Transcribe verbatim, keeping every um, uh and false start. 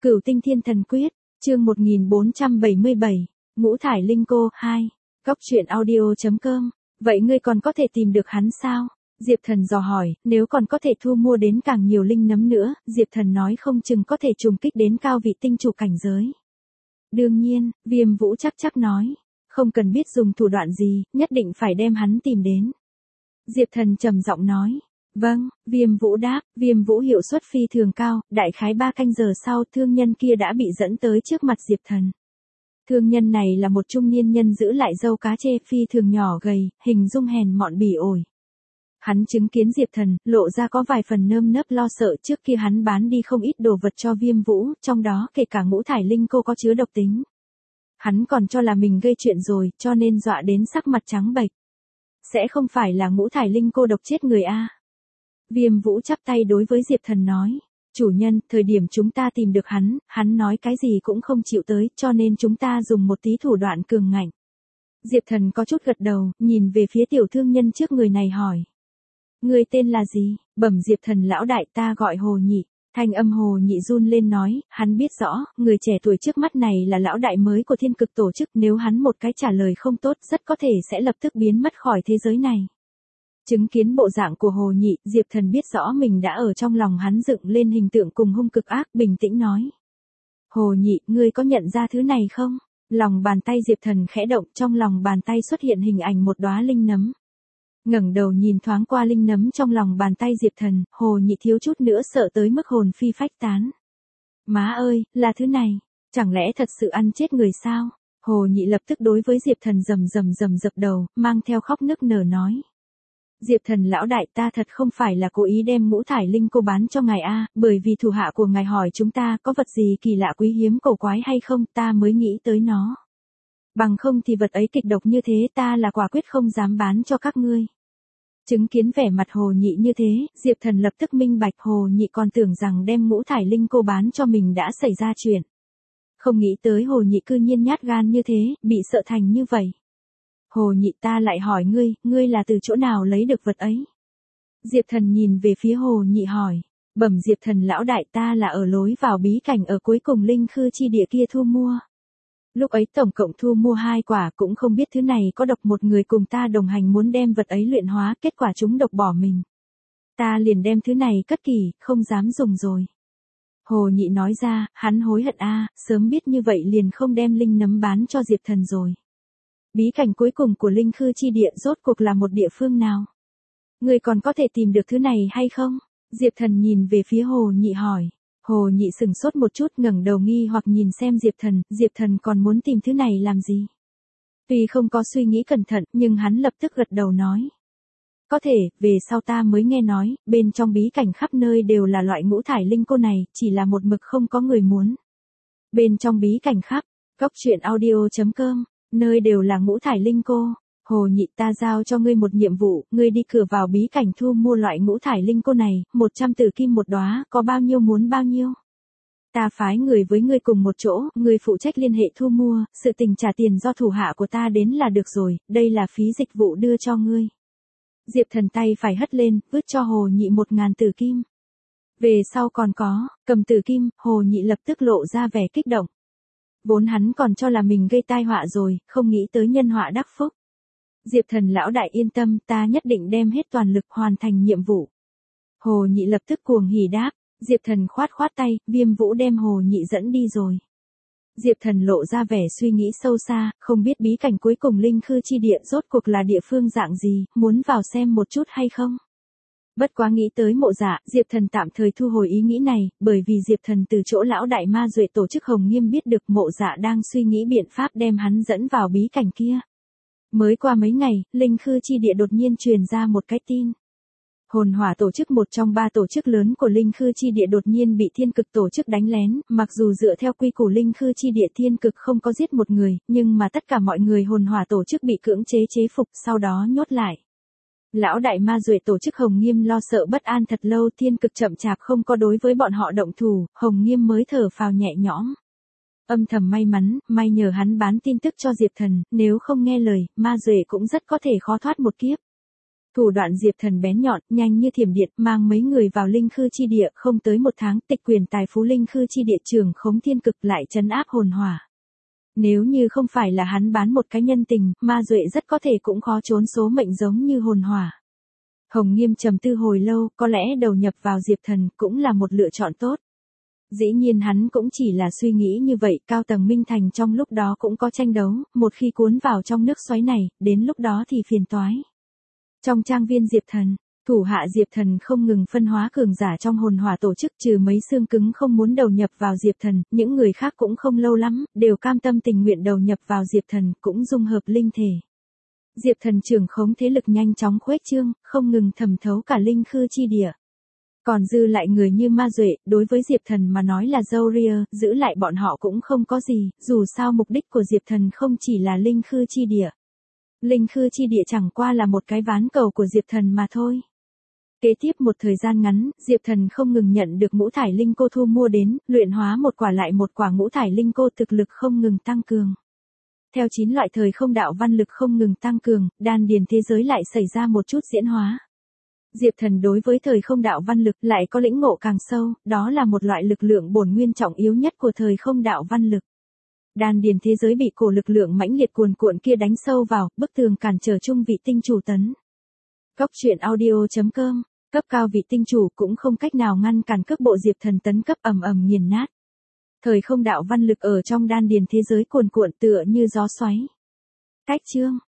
Cửu Tinh Thiên Thần Quyết, chương một nghìn bốn trăm bảy mươi bảy, Ngũ Thải Linh Cô, hai. Góc truyện audio chấm com. Vậy ngươi còn có thể tìm được hắn sao? Diệp Thần dò hỏi, nếu còn có thể thu mua đến càng nhiều linh nấm nữa, Diệp Thần nói không chừng có thể trùng kích đến cao vị tinh chủ cảnh giới. Đương nhiên, Viêm Vũ chắc chắc nói, không cần biết dùng thủ đoạn gì, nhất định phải đem hắn tìm đến. Diệp Thần trầm giọng nói, vâng, Viêm Vũ đáp, Viêm Vũ hiệu suất phi thường cao, đại khái ba canh giờ sau thương nhân kia đã bị dẫn tới trước mặt Diệp Thần. Thương nhân này là một trung niên nhân giữ lại râu cá chê phi thường nhỏ gầy, hình dung hèn mọn bỉ ổi. Hắn chứng kiến Diệp Thần, lộ ra có vài phần nơm nớp lo sợ trước kia hắn bán đi không ít đồ vật cho Viêm Vũ, trong đó kể cả ngũ thải linh cô có chứa độc tính. Hắn còn cho là mình gây chuyện rồi, cho nên dọa đến sắc mặt trắng bệch. Sẽ không phải là ngũ thải linh cô độc chết người a? Viêm Vũ chắp tay đối với Diệp Thần nói, chủ nhân, thời điểm chúng ta tìm được hắn, hắn nói cái gì cũng không chịu tới, cho nên chúng ta dùng một tí thủ đoạn cường ngạnh. Diệp Thần có chút gật đầu, nhìn về phía tiểu thương nhân trước người này hỏi. Người tên là gì? Bẩm Diệp Thần lão đại, ta gọi Hồ Nhị. Thanh âm Hồ Nhị run lên nói, hắn biết rõ, người trẻ tuổi trước mắt này là lão đại mới của Thiên Cực tổ chức, nếu hắn một cái trả lời không tốt rất có thể sẽ lập tức biến mất khỏi thế giới này. Chứng kiến bộ dạng của Hồ Nhị, Diệp Thần biết rõ mình đã ở trong lòng hắn dựng lên hình tượng cùng hung cực ác, bình tĩnh nói. Hồ Nhị, ngươi có nhận ra thứ này không? Lòng bàn tay Diệp Thần khẽ động, trong lòng bàn tay xuất hiện hình ảnh một đóa linh nấm. Ngẩng đầu nhìn thoáng qua linh nấm trong lòng bàn tay Diệp Thần, Hồ Nhị thiếu chút nữa sợ tới mức hồn phi phách tán. Má ơi, là thứ này, chẳng lẽ thật sự ăn chết người sao? Hồ Nhị lập tức đối với Diệp Thần rầm rầm rầm dập đầu, mang theo khóc nức nở nói. Diệp Thần lão đại, ta thật không phải là cố ý đem ngũ thải linh cô bán cho ngài a, bởi vì thủ hạ của ngài hỏi chúng ta có vật gì kỳ lạ quý hiếm cổ quái hay không, ta mới nghĩ tới nó. Bằng không thì vật ấy kịch độc như thế ta là quả quyết không dám bán cho các ngươi. Chứng kiến vẻ mặt Hồ Nhị như thế, Diệp Thần lập tức minh bạch, Hồ Nhị còn tưởng rằng đem ngũ thải linh cô bán cho mình đã xảy ra chuyện. Không nghĩ tới Hồ Nhị cư nhiên nhát gan như thế, bị sợ thành như vậy. Hồ Nhị, ta lại hỏi ngươi, ngươi là từ chỗ nào lấy được vật ấy? Diệp Thần nhìn về phía Hồ Nhị hỏi, bẩm Diệp Thần lão đại, ta là ở lối vào bí cảnh ở cuối cùng linh khư chi địa kia thu mua. Lúc ấy tổng cộng thu mua hai quả, cũng không biết thứ này có độc, một người cùng ta đồng hành muốn đem vật ấy luyện hóa, kết quả chúng độc bỏ mình. Ta liền đem thứ này cất kỹ, không dám dùng rồi. Hồ Nhị nói ra, hắn hối hận a, sớm biết như vậy liền không đem linh nấm bán cho Diệp Thần rồi. Bí cảnh cuối cùng của linh khư chi địa rốt cuộc là một địa phương nào? Người còn có thể tìm được thứ này hay không? Diệp Thần nhìn về phía Hồ Nhị hỏi. Hồ Nhị sừng sốt một chút, ngẩng đầu nghi hoặc nhìn xem Diệp Thần, Diệp Thần còn muốn tìm thứ này làm gì? Tuy không có suy nghĩ cẩn thận, nhưng hắn lập tức gật đầu nói. Có thể, về sau ta mới nghe nói, bên trong bí cảnh khắp nơi đều là loại ngũ thải linh cô này, chỉ là một mực không có người muốn. Bên trong bí cảnh khắp, góc truyện audio chấm com, nơi đều là ngũ thải linh cô. Hồ Nhị, ta giao cho ngươi một nhiệm vụ, ngươi đi cửa vào bí cảnh thu mua loại ngũ thải linh cô này, một trăm tử kim một đóa, có bao nhiêu muốn bao nhiêu. Ta phái người với ngươi cùng một chỗ, ngươi phụ trách liên hệ thu mua, sự tình trả tiền do thủ hạ của ta đến là được rồi, đây là phí dịch vụ đưa cho ngươi. Diệp Thần tay phải hất lên, vứt cho Hồ Nhị một ngàn tử kim. Về sau còn có, cầm tử kim, Hồ Nhị lập tức lộ ra vẻ kích động. Vốn hắn còn cho là mình gây tai họa rồi, không nghĩ tới nhân họa đắc phúc. Diệp Thần lão đại yên tâm, ta nhất định đem hết toàn lực hoàn thành nhiệm vụ. Hồ Nhị lập tức cuồng hỉ đáp, Diệp Thần khoát khoát tay, Viêm Vũ đem Hồ Nhị dẫn đi rồi. Diệp Thần lộ ra vẻ suy nghĩ sâu xa, không biết bí cảnh cuối cùng linh khư chi địa rốt cuộc là địa phương dạng gì, muốn vào xem một chút hay không? Bất quá nghĩ tới Mộ Dạ, Diệp Thần tạm thời thu hồi ý nghĩ này, bởi vì Diệp Thần từ chỗ lão đại ma duệ tổ chức Hồng Nghiêm biết được Mộ Dạ đang suy nghĩ biện pháp đem hắn dẫn vào bí cảnh kia. Mới qua mấy ngày, linh khư chi địa đột nhiên truyền ra một cái tin. Hồn Hỏa tổ chức, một trong ba tổ chức lớn của linh khư chi địa, đột nhiên bị Thiên Cực tổ chức đánh lén, mặc dù dựa theo quy củ linh khư chi địa Thiên Cực không có giết một người, nhưng mà tất cả mọi người Hồn Hỏa tổ chức bị cưỡng chế chế phục, sau đó nhốt lại. Lão đại ma duệ tổ chức Hồng Nghiêm lo sợ bất an thật lâu, Thiên Cực chậm chạp không có đối với bọn họ động thủ, Hồng Nghiêm mới thở phào nhẹ nhõm. Âm thầm may mắn, may nhờ hắn bán tin tức cho Diệp Thần, nếu không nghe lời, ma duệ cũng rất có thể khó thoát một kiếp. Thủ đoạn Diệp Thần bén nhọn, nhanh như thiểm điện, mang mấy người vào linh khư chi địa, không tới một tháng, tịch quyền tài phú linh khư chi địa trưởng khống thiên cực lại trấn áp hồn hỏa. Nếu như không phải là hắn bán một cái nhân tình, Ma Duệ rất có thể cũng khó trốn số mệnh giống như hồn hỏa. Hồng Nghiêm trầm tư hồi lâu, có lẽ đầu nhập vào Diệp Thần cũng là một lựa chọn tốt. Dĩ nhiên hắn cũng chỉ là suy nghĩ như vậy, cao tầng Minh Thành trong lúc đó cũng có tranh đấu, một khi cuốn vào trong nước xoáy này, đến lúc đó thì phiền toái. Trong trang viên Diệp Thần, thủ hạ Diệp Thần không ngừng phân hóa cường giả trong hồn hỏa tổ chức, trừ mấy xương cứng không muốn đầu nhập vào Diệp Thần, những người khác cũng không lâu lắm, đều cam tâm tình nguyện đầu nhập vào Diệp Thần, cũng dung hợp linh thể. Diệp Thần trưởng khống thế lực nhanh chóng khuếch trương, không ngừng thẩm thấu cả linh khư chi địa. Còn dư lại người như Ma Duệ, đối với Diệp Thần mà nói là dâu ria, giữ lại bọn họ cũng không có gì, dù sao mục đích của Diệp Thần không chỉ là linh khư chi địa. Linh khư chi địa chẳng qua là một cái ván cầu của Diệp Thần mà thôi. Kế tiếp một thời gian ngắn, Diệp Thần không ngừng nhận được ngũ thải linh cô thu mua đến, luyện hóa một quả lại một quả ngũ thải linh cô, thực lực không ngừng tăng cường. Theo chín loại thời không đạo văn lực không ngừng tăng cường, đan điền thế giới lại xảy ra một chút diễn hóa. Diệp Thần đối với thời không đạo văn lực lại có lĩnh ngộ càng sâu, đó là một loại lực lượng bổn nguyên trọng yếu nhất của thời không đạo văn lực. Đan điền thế giới bị cổ lực lượng mãnh liệt cuồn cuộn kia đánh sâu vào, bức tường cản trở trung vị tinh chủ tấn. Góc truyện audio chấm com, cấp cao vị tinh chủ cũng không cách nào ngăn cản cước bộ Diệp Thần tấn cấp ầm ầm nghiền nát. Thời không đạo văn lực ở trong đan điền thế giới cuồn cuộn tựa như gió xoáy. Cách chương